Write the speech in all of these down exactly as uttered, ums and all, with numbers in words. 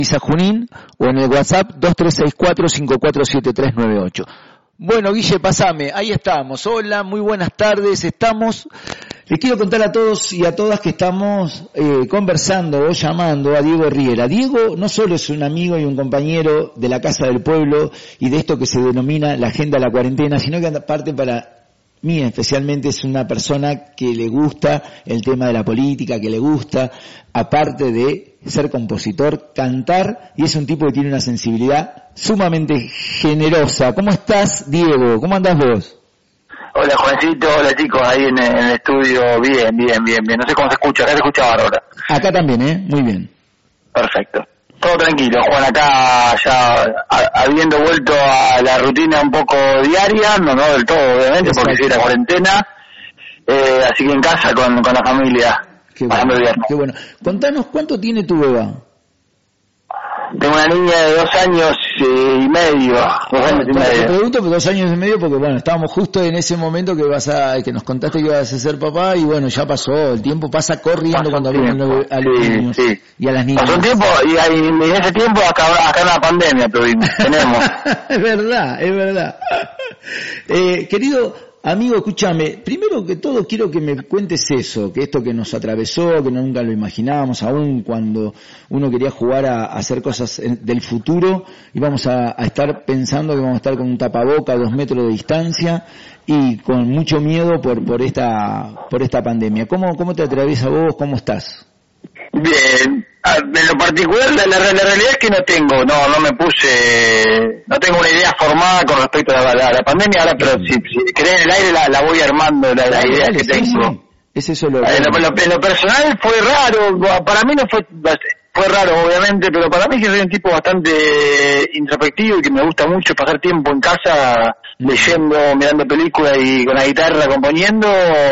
Junín o en el WhatsApp dos tres seis cuatro cinco cuatro siete tres nueve ocho. Bueno, Guille, pasame, ahí estamos. Hola, muy buenas tardes. Estamos, les quiero contar a todos y a todas que estamos eh, conversando o llamando a Diego Riera. Diego no solo es un amigo y un compañero de la Casa del Pueblo y de esto que se denomina la Agenda de la Cuarentena, sino que aparte para mí especialmente es una persona que le gusta el tema de la política, que le gusta, aparte de ser compositor, cantar, y es un tipo que tiene una sensibilidad sumamente generosa. ¿Cómo estás, Diego? ¿Cómo andás vos? Hola, Juancito, hola chicos, ahí en, en el estudio, bien, bien, bien, bien. No sé cómo se escucha, acá se escucha bárbaro. Acá también, ¿eh? Muy bien. Perfecto. Todo tranquilo, Juan, acá ya a, habiendo vuelto a la rutina un poco diaria, no, no del todo, obviamente, exacto, porque sigue la cuarentena, eh, así que en casa con, con la familia, qué pasando bueno, el viernes. Qué bueno. Contanos, ¿cuánto tiene tu beba? Tengo una niña de dos años eh, y medio, dos años y medio. Te pregunto, dos años y medio, porque bueno, estábamos justo en ese momento que vas a, que nos contaste que ibas a ser papá, y bueno, ya pasó, el tiempo pasa corriendo pasó cuando hablamos a los sí, niños sí. y a las niñas. Pasó un tiempo, y, y en ese tiempo acá, acá una pandemia tuvimos, tenemos. Es verdad, es verdad. Eh, querido amigo, escúchame, primero que todo quiero que me cuentes eso, que esto que nos atravesó, que nunca lo imaginábamos, aún cuando uno quería jugar a, a hacer cosas en, del futuro, íbamos a, a estar pensando que vamos a estar con un tapaboca a dos metros de distancia y con mucho miedo por por esta por esta pandemia. ¿Cómo, cómo te atraviesa vos? ¿Cómo estás? Bien, en lo particular la, la, la realidad es que no tengo, no no me puse, no tengo una idea formada con respecto a la, la, la pandemia, ahora pero si, si querés en el aire la, la voy armando, la, la idea que tengo. Sí, es eso lo, en, lo, en lo personal fue raro, para mí no fue, fue raro obviamente, pero para mí que soy un tipo bastante introspectivo y que me gusta mucho pasar tiempo en casa leyendo, mirando películas y con la guitarra componiendo.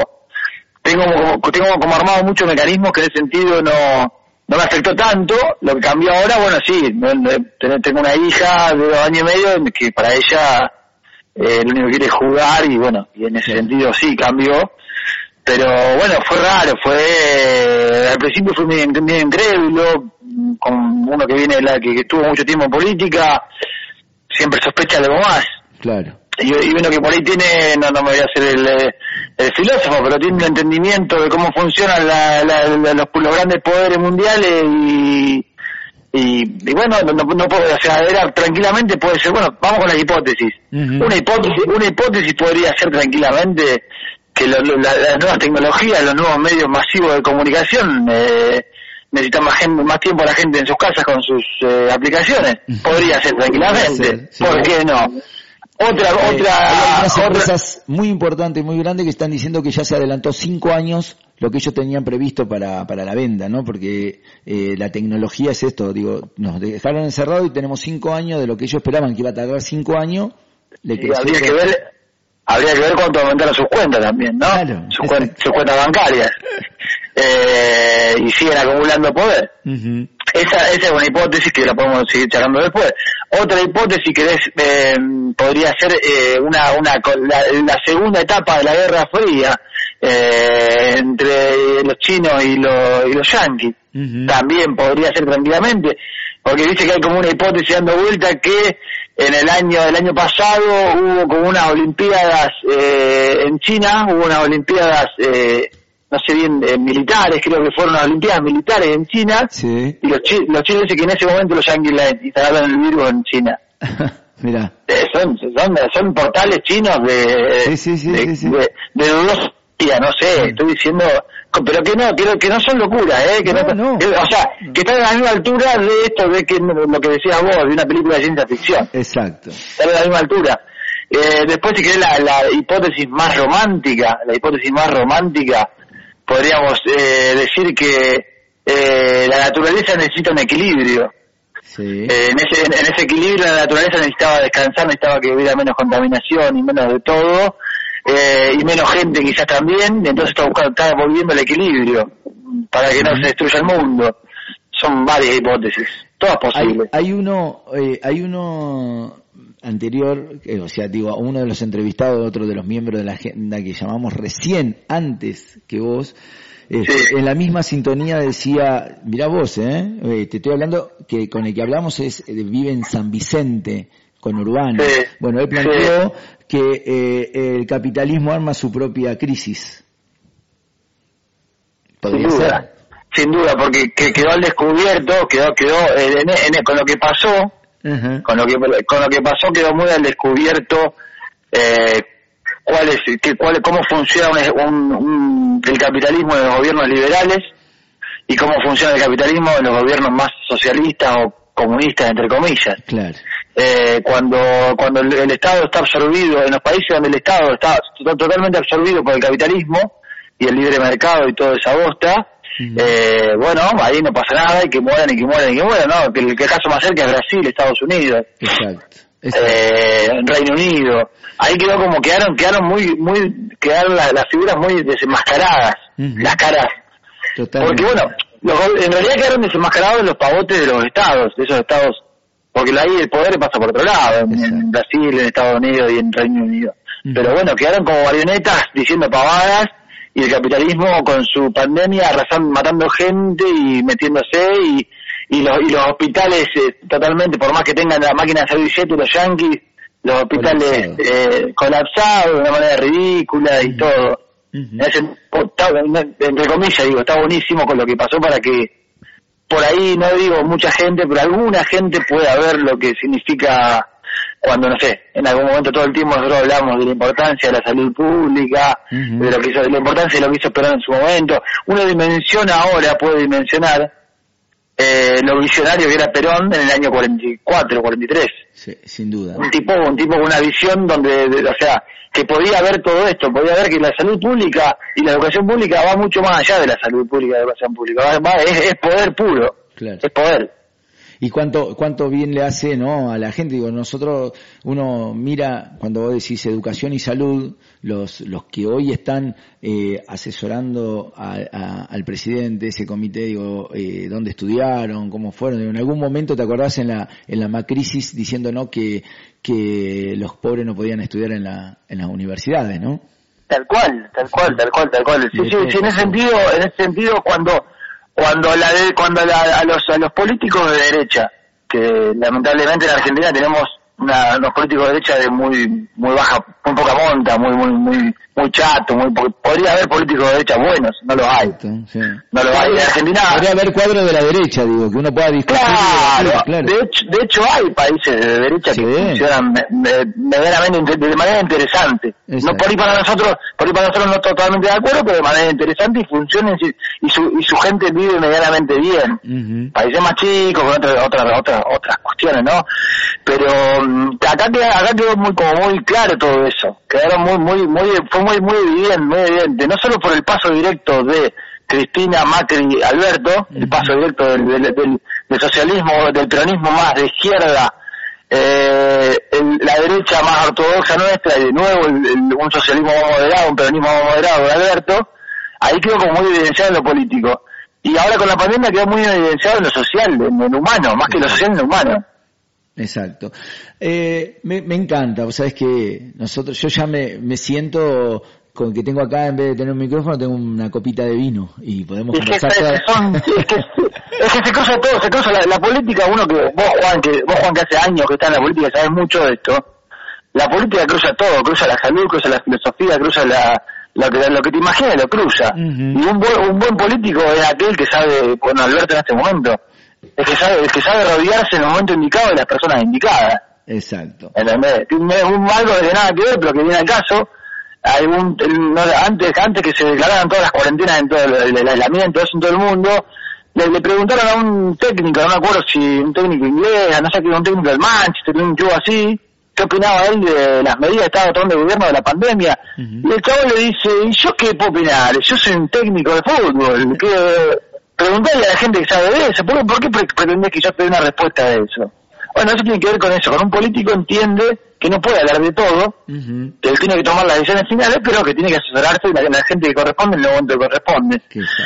Tengo como, tengo como armado muchos mecanismos que en ese sentido no no me afectó tanto. Lo que cambió ahora, bueno, sí, tengo una hija de dos años y medio que para ella eh, lo único que quiere es jugar y bueno, y en ese sentido sí cambió. Pero bueno, fue raro, fue eh, al principio fue medio, medio incrédulo, con uno que viene la que, que estuvo mucho tiempo en política, siempre sospecha algo más. Claro. Y, y uno que por ahí tiene, no, no me voy a hacer el, el filósofo, pero tiene un entendimiento de cómo funcionan la, la, la, los, los grandes poderes mundiales y, y, y bueno, no, no puedo, o sea, era, tranquilamente puede ser, bueno, vamos con las hipótesis. Uh-huh. Una hipótesis, una hipótesis podría ser tranquilamente que lo, lo, la, las nuevas tecnologías, los nuevos medios masivos de comunicación, eh, necesitan más gente, más tiempo la gente en sus casas con sus eh, aplicaciones. Podría ser tranquilamente. Ser, sí. ¿Por qué no? Otra, eh, otra, hay algunas otra... empresas muy importantes, muy grandes que están diciendo que ya se adelantó cinco años lo que ellos tenían previsto para para la venta, ¿no? Porque eh, la tecnología es esto, digo, nos dejaron encerrados y tenemos cinco años de lo que ellos esperaban que iba a tardar cinco años. Le sí, habría que ver, habría que ver cuánto aumentaron sus cuentas también, ¿no? Claro, sus, cuen, sus cuentas bancarias. eh, y siguen acumulando poder. Uh-huh. Esa, esa es una hipótesis que la podemos seguir charlando después. Otra hipótesis que es, eh, podría ser eh, una, una la, la segunda etapa de la Guerra Fría eh, entre los chinos y, lo, y los yanquis. Uh-huh. También podría ser tranquilamente, porque dice que hay como una hipótesis dando vuelta que en el año el año pasado hubo como unas olimpiadas eh, en China, hubo unas olimpiadas eh, no sé bien, eh, militares, creo que fueron las olimpiadas militares en China, sí. y los, chi- los chinos dicen que en ese momento los yanquis instalaron el virus en China. Mira. Eh, son, son son portales chinos de sí, sí, sí, de, sí, sí. de, de dudosa, no sé, sí. Estoy diciendo, pero que no, que, que no son locuras, eh, que no, no, no. Que, o sea, que están a la misma altura de esto, de que lo que decías vos, de una película de ciencia ficción. Exacto. Están a la misma altura. Eh, después, si querés, la, la hipótesis más romántica, la hipótesis más romántica, podríamos eh, decir que eh, la naturaleza necesita un equilibrio. Sí. Eh, en ese en ese equilibrio la naturaleza necesitaba descansar, necesitaba que hubiera menos contaminación y menos de todo, eh, y menos gente quizás también, y entonces está, buscando, está volviendo el equilibrio para que no se destruya el mundo. Son varias hipótesis, todas posibles. Hay, hay uno, eh, hay uno anterior, eh, o sea, digo, uno de los entrevistados, otro de los miembros de la agenda que llamamos recién antes que vos, Este, sí. En la misma sintonía decía, mirá vos, ¿eh? eh te estoy hablando que con el que hablamos es eh, vive en San Vicente, con Urbano. Sí. Bueno, él planteó sí. que eh, el capitalismo arma su propia crisis. ¿Podría Sin duda, ser? sin duda, porque que quedó al descubierto, quedó, quedó eh, en, en, con lo que pasó, uh-huh. con lo que con lo que pasó quedó muy al descubierto eh, cuál es, que, cuál, cómo funciona un, un, el capitalismo en los gobiernos liberales y cómo funciona el capitalismo en los gobiernos más socialistas o comunistas, entre comillas. Claro. Eh, cuando cuando el, el Estado está absorbido, en los países donde el Estado está totalmente absorbido por el capitalismo y el libre mercado y toda esa bosta, uh-huh. eh, bueno, ahí no pasa nada, y que mueran y que mueran y que mueran, ¿no? Que el, que el caso más cerca es Brasil, Estados Unidos. Exacto. Exacto. Eh, Reino Unido. Ahí quedó como quedaron quedaron muy muy quedaron la, las figuras muy desenmascaradas, uh-huh. las caras. Totalmente. Porque bueno, los, en realidad quedaron desenmascarados los pavotes de los estados, de esos estados, porque ahí el poder pasa por otro lado, en, en Brasil, en Estados Unidos y en Reino Unido. Uh-huh. Pero bueno, quedaron como marionetas diciendo pavadas, y el capitalismo con su pandemia arrasando, matando gente y metiéndose, y y los, y los hospitales eh, totalmente, por más que tengan la máquina de hacer billetes, los yanquis, los hospitales colapsado. eh, colapsados de una manera ridícula y uh-huh. todo. Uh-huh. Ese, está, entre comillas digo, está buenísimo con lo que pasó para que por ahí, no digo mucha gente, pero alguna gente pueda ver lo que significa cuando, no sé, en algún momento todo el tiempo nosotros hablamos de la importancia de la salud pública, uh-huh. de lo que hizo, de la importancia de lo que hizo Perón en su momento. Uno dimensiona ahora, puede dimensionar Eh, lo visionario que era Perón en el año cuarenta y cuatro, cuarenta y tres. Sí, sin duda. Un tipo, un tipo con una visión donde, de, o sea, que podía ver todo esto, podía ver que la salud pública y la educación pública va mucho más allá de la salud pública y la educación pública. Va, va, es, es poder puro. Claro. Es poder. Y cuánto cuánto bien le hace, ¿no?, a la gente. Digo, nosotros, uno mira, cuando vos decís educación y salud, los los que hoy están eh, asesorando a, a, al presidente, ese comité, digo, eh, dónde estudiaron, cómo fueron. Digo, en algún momento, ¿te acordás en la en la Macrisis diciendo, no, que que los pobres no podían estudiar en la en las universidades, ¿no? Tal cual, tal cual, tal cual, tal cual. Sí, sí, sí, en ese sentido, en ese sentido, cuando cuando la de, cuando la, a los a los políticos de derecha, que lamentablemente en Argentina tenemos una, unos políticos de derecha de muy muy baja, muy poca monta, muy muy muy muy chato, muy podría haber políticos de derecha buenos, no los hay. Sí. No los hay en Argentina. Podría haber cuadros de la derecha, digo, que uno pueda discutir. Claro, claro. De hecho, de hecho hay países de derecha sí. que funcionan medianamente de manera interesante. Exacto. No por ahí para nosotros, por ahí para nosotros no totalmente de acuerdo, pero de manera interesante y funcionan y su y su gente vive medianamente bien. Uh-huh. Países más chicos con otras otras otras otras cuestiones, ¿no? Pero acá queda, acá quedó muy como muy claro todo eso. Quedaron muy muy muy fue muy muy evidente, muy evidente, no solo por el paso directo de Cristina, Macri, Alberto, uh-huh. el paso directo del, del, del, del socialismo, del peronismo más de izquierda, eh, el, la derecha más ortodoxa nuestra y de nuevo el, el, un socialismo más moderado, un peronismo más moderado de Alberto. Ahí quedó como muy evidenciado en lo político. Y ahora con la pandemia quedó muy evidenciado en lo social, en lo humano, más que lo social en lo humano. Exacto. Eh, me, me encanta, vos sabés que nosotros, yo ya me, me siento con que tengo acá, en vez de tener un micrófono, tengo una copita de vino y podemos es conversar. Que es, son, es, que, es que se cruza todo, se cruza la, la política, uno que, vos Juan, que vos Juan que hace años que está en la política, sabés mucho de esto, la política cruza todo, cruza la salud, cruza la filosofía, cruza la, lo que, lo que te imaginas lo cruza. Uh-huh. Y un buen, un buen político es aquel que sabe, con Alberto en este momento, el que sabe, el que sabe rodearse en el momento indicado de las personas indicadas. Exacto. ¿Entendés? Un algo de nada que ver, pero que viene al caso. Hay un, no, antes, antes que se declararan todas las cuarentenas en todo el, el aislamiento, eso en todo el mundo, le, le preguntaron a un técnico, no me acuerdo si un técnico inglés, no sé qué, un técnico del Manchester, un club así, qué opinaba él de las medidas que estaba tomando el gobierno de la pandemia. Uh-huh. Y el chavo le dice, ¿y yo qué puedo opinar? Yo soy un técnico de fútbol, que preguntarle a la gente que sabe de eso, ¿por qué, por qué pretendés que yo te dé una respuesta de eso? Bueno, eso tiene que ver con eso, con un político entiende que no puede hablar de todo, uh-huh. que él tiene que tomar las decisiones finales, pero que tiene que asesorarse de la, la gente que corresponde en el momento que corresponde.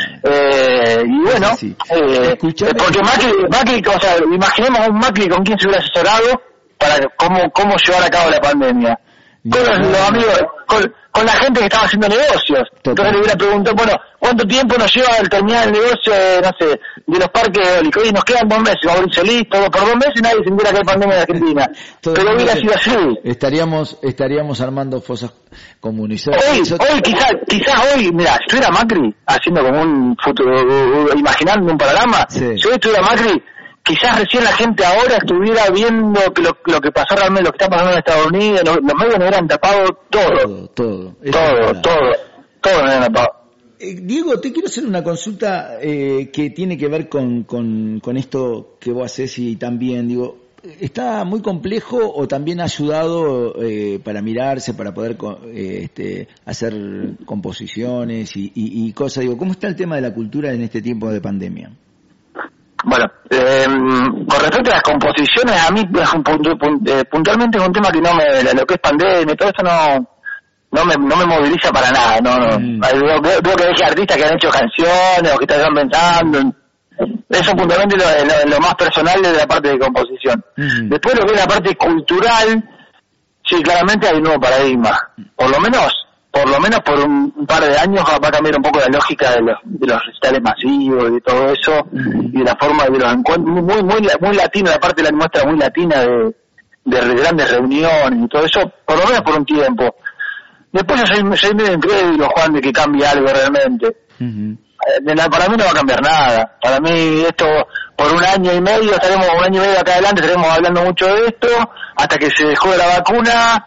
Eh, y bueno, sí, sí. Eh, porque Macri, Macri, o sea, imaginemos un Macri con quien se hubiera asesorado para cómo, cómo llevar a cabo la pandemia. Con los, los amigos, con, con la gente que estaba haciendo negocios. Total. Entonces le hubiera preguntado, bueno, ¿cuánto tiempo nos lleva al terminar el negocio, de, no sé, de los parques eólicos? Y nos quedan dos meses, Mauricio, listo, por dos meses nadie se entera que hay pandemia en Argentina. Pero hubiera sido así. Estaríamos, estaríamos armando fosas comunes. Hoy, Eso... hoy quizás, quizás hoy, mira, si estuviera Macri haciendo como un futuro, imaginando un panorama, sí. Si hoy estuviera Macri, quizás recién la gente ahora estuviera viendo que lo, lo que pasó realmente, lo que está pasando en Estados Unidos, los, los medios nos hubieran tapado todo. Todo, todo. Todo, todo, todo nos hubieran tapado. Eh, Diego, te quiero hacer una consulta eh, que tiene que ver con, con, con esto que vos haces y también, digo, ¿está muy complejo o también ha ayudado eh, para mirarse, para poder eh, este, hacer composiciones y, y, y cosas? Digo, ¿cómo está el tema de la cultura en este tiempo de pandemia? Bueno, eh, con respecto a las composiciones, a mí es un punto, eh, puntualmente es un tema que no me, lo que es pandemia y todo esto no, no me, no me moviliza para nada, no, no. Mm. Veo, veo, veo que hay artistas que han hecho canciones o que están pensando, eso puntualmente lo, lo, lo más personal de la parte de composición. Mm. Después lo que es la parte cultural, sí, claramente hay un nuevo paradigma, por lo menos, por lo menos por un, un par de años va a cambiar un poco la lógica de los, de los recitales masivos y de todo eso, uh-huh. Y de la forma de los encuentros, muy, muy, muy latina, la parte de la muestra muy latina de, de grandes reuniones y todo eso, por lo menos por un tiempo. Después yo soy, soy medio incrédulo, Juan, de que cambie algo realmente. Uh-huh. Para mí no va a cambiar nada. Para mí esto, por un año y medio, estaremos un año y medio acá adelante, estaremos hablando mucho de esto, hasta que se dejó de la vacuna.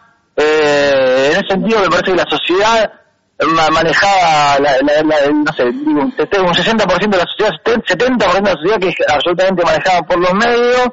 Eh, en ese sentido me parece que la sociedad manejaba, la, la, la, no sé, digo, un sesenta por ciento de la sociedad, setenta por ciento de la sociedad que es absolutamente manejada por los medios.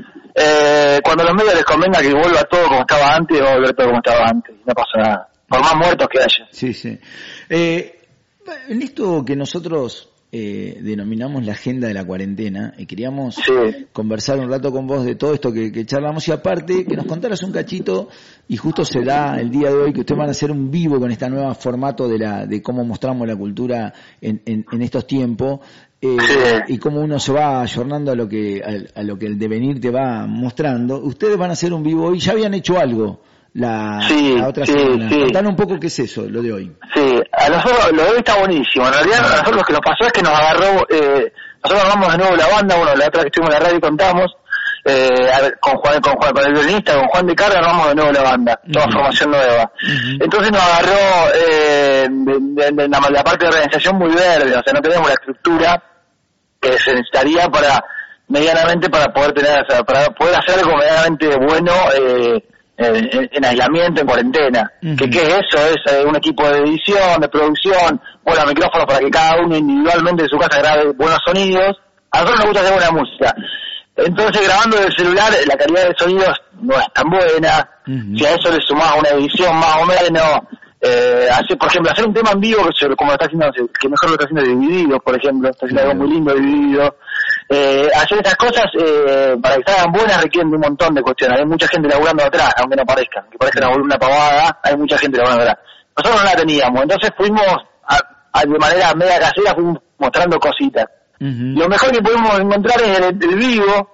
Eh, cuando a los medios les convenga que vuelva todo como estaba antes, va a volver todo como estaba antes, no pasa nada, por más muertos que haya. Sí, sí. Eh, en esto que nosotros eh, denominamos la agenda de la cuarentena, y queríamos sí. conversar un rato con vos de todo esto que, que charlamos, y aparte que nos contaras un cachito, y justo se da el día de hoy que ustedes van a hacer un vivo con este nuevo formato de la de cómo mostramos la cultura en, en, en estos tiempos, eh, sí. y cómo uno se va ayornando a lo que a, a lo que el devenir te va mostrando. Ustedes van a hacer un vivo hoy, ya habían hecho algo la, sí, la otra sí, semana. Sí. Contanos un poco qué es eso, lo de hoy. Sí, a nosotros lo de hoy está buenísimo. En realidad a nosotros lo que nos pasó es que nos agarró, eh, nosotros armamos de nuevo la banda, bueno, la otra que estuvimos en la radio y contamos, eh, a ver, con Juan, con Juan, con el violinista, con Juan de Carga armamos de nuevo la banda, toda uh-huh. formación nueva. Uh-huh. Entonces nos agarró eh, de, de, de la, la parte de organización muy verde, o sea, no tenemos la estructura que se necesitaría para, medianamente, para poder tener, o sea, para poder hacer algo medianamente bueno, eh, En, en aislamiento, en cuarentena. Uh-huh. ¿Qué, ¿Qué es eso? Es eh, un equipo de edición, de producción, buenos micrófonos para que cada uno individualmente en su casa grabe buenos sonidos. A nosotros nos gusta hacer buena música. Entonces, grabando del celular, la calidad de sonidos no es tan buena. Uh-huh. Si a eso le sumás una edición más o menos, eh, hacer, por ejemplo, hacer un tema en vivo, que como lo está haciendo, que mejor lo está haciendo Divididos, por ejemplo, está haciendo uh-huh. algo muy lindo Dividido. Eh, hacer estas cosas eh, para que salgan buenas requieren de un montón de cuestiones. Hay mucha gente laburando atrás, aunque no parezca, que parezca una, una pavada, hay mucha gente laburando atrás. Nosotros no la teníamos, entonces fuimos a, a, de manera media casera, fuimos mostrando cositas. Uh-huh. Lo mejor que pudimos encontrar es el, el vivo,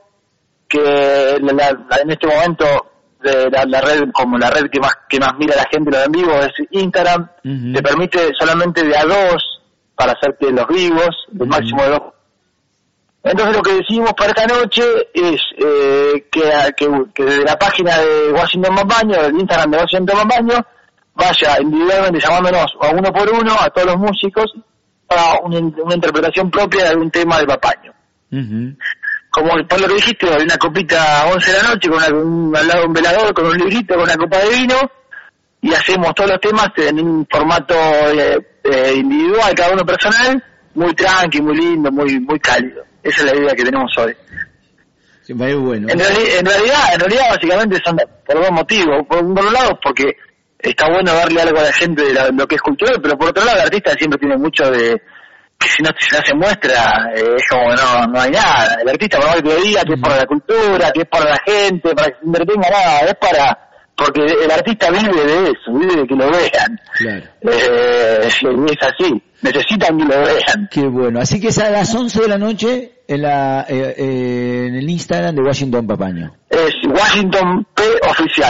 que la, la, en este momento de la, la red, como la red que más que más mira a la gente lo en vivo es Instagram. Uh-huh. Te permite solamente de a dos para hacerte los vivos, el uh-huh. máximo de dos. Entonces lo que decidimos para esta noche es eh, que, que, que desde la página de Washington Mampaño, del Instagram de Washington Mampaño, vaya individualmente llamándonos a uno por uno a todos los músicos para una, una interpretación propia de algún tema del Mampaño. Uh-huh. Como por lo que dijiste, hay una copita a once de la noche, con una, un, al lado un velador, con un librito, con una copa de vino, y hacemos todos los temas en un formato eh, eh, individual, cada uno personal, muy tranqui, muy lindo, muy muy cálido. Esa es la idea que tenemos hoy. Sí, muy bueno. En, reali- en realidad, en realidad básicamente son por dos motivos. Por un lado, porque está bueno darle algo a la gente de la, lo que es cultural, pero por otro lado, el artista siempre tiene mucho de que si no, si no se muestra, eh, es como que no, no hay nada. El artista, por más que lo diga, que es para la cultura, que es para la gente, para que se entretenga, nada, es para... Porque el artista vive de eso, vive de que lo vean. Claro. Eh, es así, necesitan que lo vean. Qué bueno. Así que es a las once de la noche en la eh, eh, en el Instagram de Washington Papaño. Es Washington P Oficial.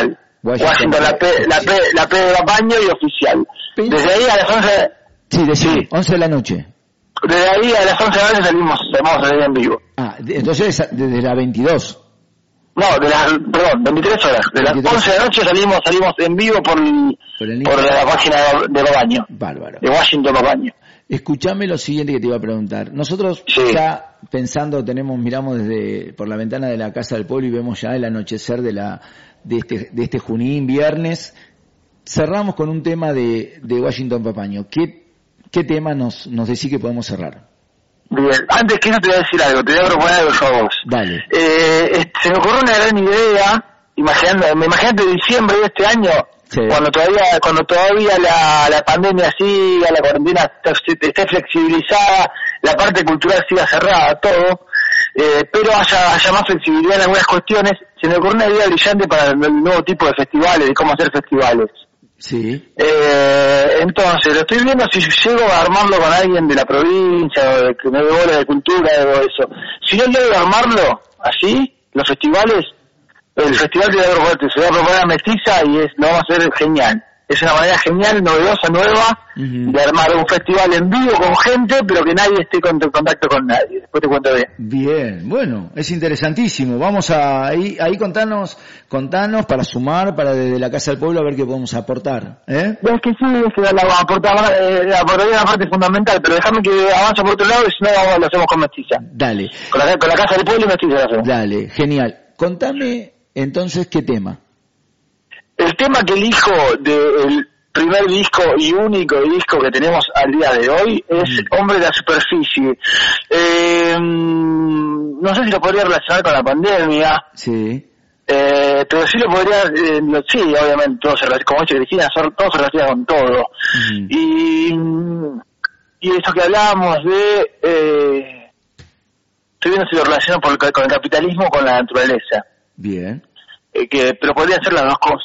Washington, Washington la, P, la, P, la P de baño y oficial. Desde ahí a las once... Sí, de sí. once de la noche. Desde ahí a las once de la noche salimos, salimos en vivo. Ah, entonces desde las veintidós. No, de las, perdón, veintitrés horas. De las veintitrés. once de la noche salimos salimos en vivo por, por, el por la página de Babaño. Bárbaro. De Washington Babaño. Escuchame lo siguiente que te iba a preguntar. Nosotros sí. ya pensando, tenemos, miramos desde por la ventana de la Casa del Pueblo y vemos ya el anochecer de la de este de este Junín, viernes. Cerramos con un tema de, de Washington Papaño. ¿Qué, qué tema nos, nos decís que podemos cerrar? Bien, antes que eso te voy a decir algo, te voy a proponer algo yo a vos. Dale. Eh, se me ocurrió una gran idea, imaginando, me imagínate diciembre de este año, sí. cuando todavía cuando todavía la, la pandemia siga, la cuarentena esté flexibilizada, la parte cultural siga cerrada, todo, eh, pero haya, haya más flexibilidad en algunas cuestiones. Se me ocurrió una idea brillante para el nuevo tipo de festivales, de cómo hacer festivales. Sí. Eh, entonces, lo estoy viendo si llego a armarlo con alguien de la provincia, o de, que me dé bola de cultura, o eso. Si no llego a armarlo así, los festivales, el festival que voy a proponer, se va a proponer a Mestiza y es, lo vamos a hacer genial. Es una manera genial, novedosa, nueva, uh-huh. de armar un festival en vivo con gente, pero que nadie esté en contacto con nadie. Después te cuento bien. Bien, bueno, es interesantísimo. Vamos a ahí, ahí contanos, contanos para sumar, para desde la Casa del Pueblo a ver qué podemos aportar. ¿Eh? Es que sí, es que la, la aportar, eh, aportaría una parte fundamental, pero déjame que avance por otro lado y si no vamos, lo hacemos con Mestiza. Dale. Con la, con la Casa del Pueblo y Mestiza lo hacemos. Dale, genial. Contame entonces qué tema. El tema que elijo del primer disco y único disco que tenemos al día de hoy es mm. Hombre de la Superficie. Eh, no sé si lo podría relacionar con la pandemia. Sí. Eh, pero sí lo podría, eh, lo, sí, obviamente, todo se, como dice Cristina, todo se relaciona con todo. Mm. Y, y eso que hablábamos de, eh, estoy viendo si lo relaciono por, con el capitalismo o con la naturaleza. Bien. Eh, que, pero podrían ser las dos cosas.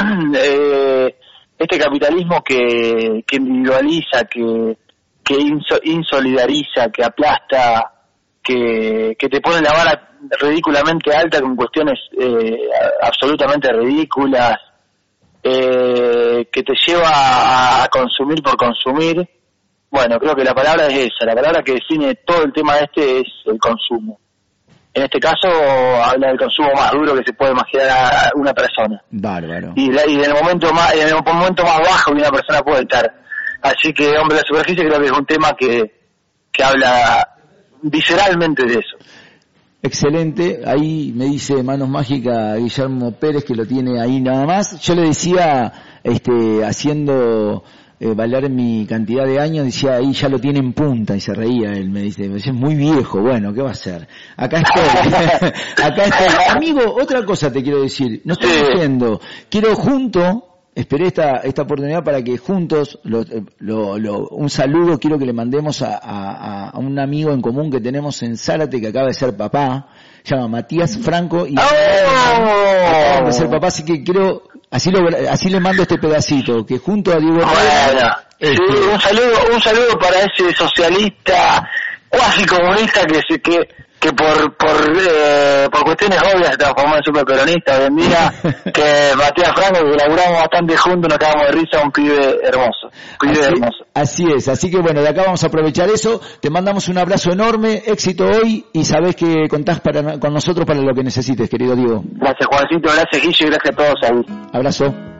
Eh, este capitalismo que, que individualiza, que, que inso, insolidariza, que aplasta, que, que te pone la vara ridículamente alta con cuestiones eh, absolutamente ridículas, eh, que te lleva a consumir por consumir. Bueno, creo que la palabra es esa, la palabra que define todo el tema este es el consumo. En este caso habla del consumo más duro que se puede imaginar a una persona. Bárbaro. Y, la, y en el momento más en el momento más bajo que una persona puede estar. Así que Hombre de la Superficie creo que es un tema que, que habla visceralmente de eso. Excelente. Ahí me dice Manos Mágica Guillermo Pérez que lo tiene ahí nada más. Yo le decía, este, haciendo Eh, valer mi cantidad de años, decía ahí ya lo tiene en punta y se reía él, me dice, es muy viejo, bueno, ¿qué va a hacer? Acá estoy, acá estoy. Amigo, otra cosa te quiero decir, no estoy diciendo, quiero junto, esperé esta esta oportunidad para que juntos, lo, lo, lo, un saludo quiero que le mandemos a, a, a un amigo en común que tenemos en Zárate que acaba de ser papá, se llama Matías Franco y ¡Oh! acaba de ser papá, así que quiero Así lo, así le mando este pedacito, que junto a Diego bueno, este... sí, un saludo, un saludo para ese socialista cuasi comunista que se que que por por eh, por cuestiones obvias se transformó en superperonista hoy en día, que Matías Franco, que laburamos bastante juntos, nos cagamos de risa, un pibe hermoso, un pibe así, hermoso. Así es, así que bueno, de acá vamos a aprovechar eso, te mandamos un abrazo enorme, éxito hoy, y sabés que contás para, con nosotros para lo que necesites, querido Diego. Gracias Juancito, gracias Guille, y gracias a todos ahí. Abrazo.